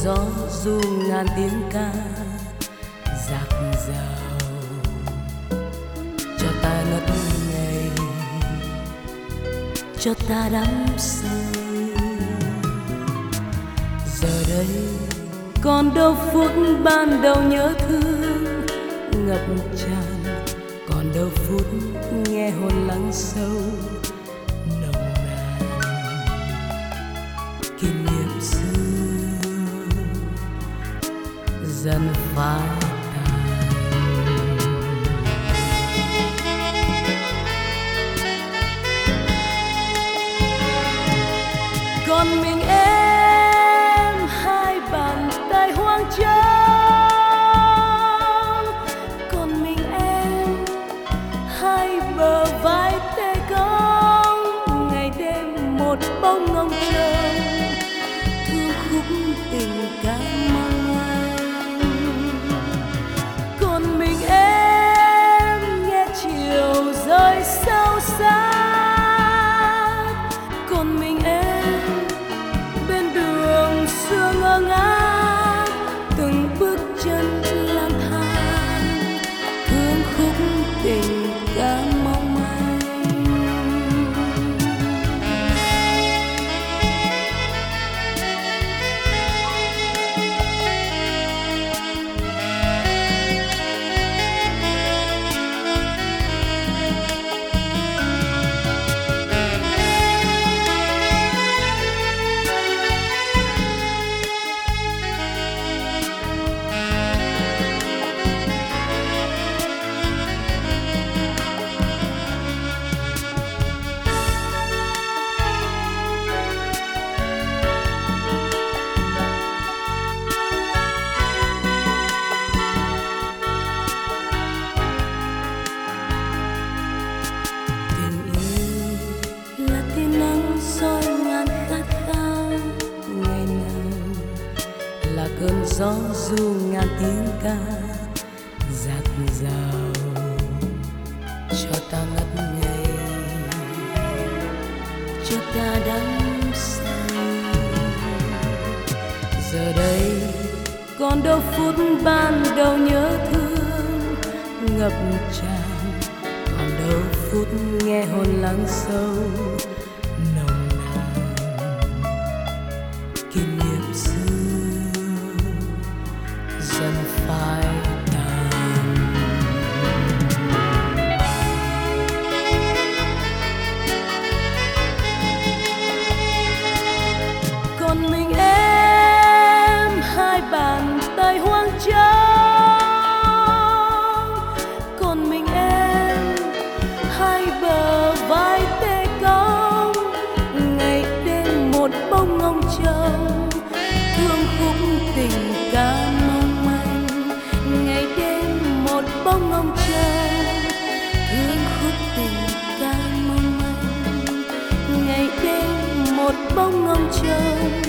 gió ru ngàn tiếng ca dạt dào cho ta ngất ngây, cho ta đắm say. Giờ đây còn đâu phút ban đầu nhớ thương ngập tràn, còn đâu phút nghe hồn lắng sâu nồng nàn. Kỷ niệm xưa dần phai tàn. Còn mình em hai bàn tay hoang trống, còn mình em hai bờ vai tê cong. Ngày đêm một bóng ngông trông thương khúc tình ca mong manh. Còn mình em nghe chiều rơi sâu xa, còn mình em bên đường xưa ngơ ngác từng bước chân lang thang thương khúc tình ca mong manh. Cơn gió ru ngàn tiếng ca dạt dào cho ta ngất ngây, cho ta đắm say. Giờ đây còn đâu phút ban đầu nhớ thương ngập tràn, còn đâu phút nghe hồn lắng sâu nồng nàn. Kỷ niệm xưa dần phai tàn. Còn mình em hai bàn tay hoang trống, còn mình em hai bờ vai tê cong. Ngày đêm một bóng ngông trông thương khúc tình ca mong manh. Ngày đêm một bóng ngông trông thương khúc tình ca mong manh. Ngày đêm một bóng ngông trông